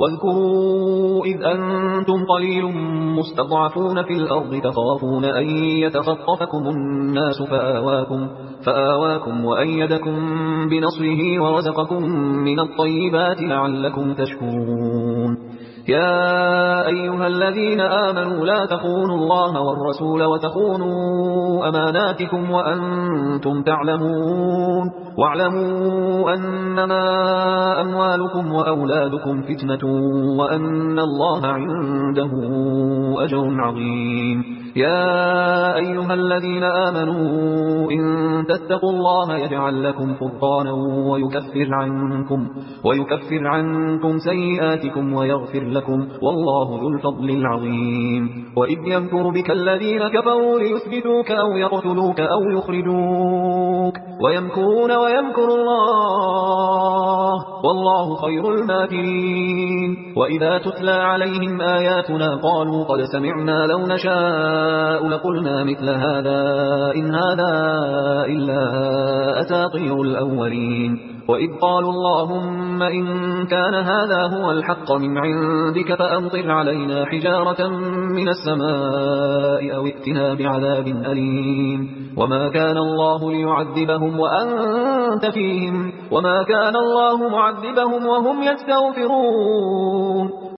واذكروا إذ أنتم قليل مستضعفون في الأرض تخافون أن يتخطفكم الناس فآواكم وأيدكم بنصره ورزقكم من الطيبات لعلكم تشكرون. يا أيها الذين آمنوا لا تخونوا الله والرسول وتخونوا أماناتكم وأنتم تعلمون واعلموا أنما أموالكم وأولادكم فتنة وأن الله عنده أجر عظيم. يا أيها الذين آمنوا إن تتقوا الله يجعل لكم فرقانا ويكفر عنكم سيئاتكم ويغفر لكم والله ذو الفضل العظيم. وإذ يمكر بك الذين كفروا ليثبتوك أو يقتلوك أو يخرجوك ويمكرون ويمكر الله والله خير الماكرين. وإذا تتلى عليهم آياتنا قالوا قد سمعنا لو نشاء لقلنا مثل هذا إن هذا إلا أساطير الأولين. وإذ قالوا اللهم إن كان هذا هو الحق من عندك فأمطر علينا حجارة من السماء أو ائتنا بعذاب أليم. وما كان الله ليعذبهم وأنت فيهم وما كان الله معذبهم وهم يستغفرون.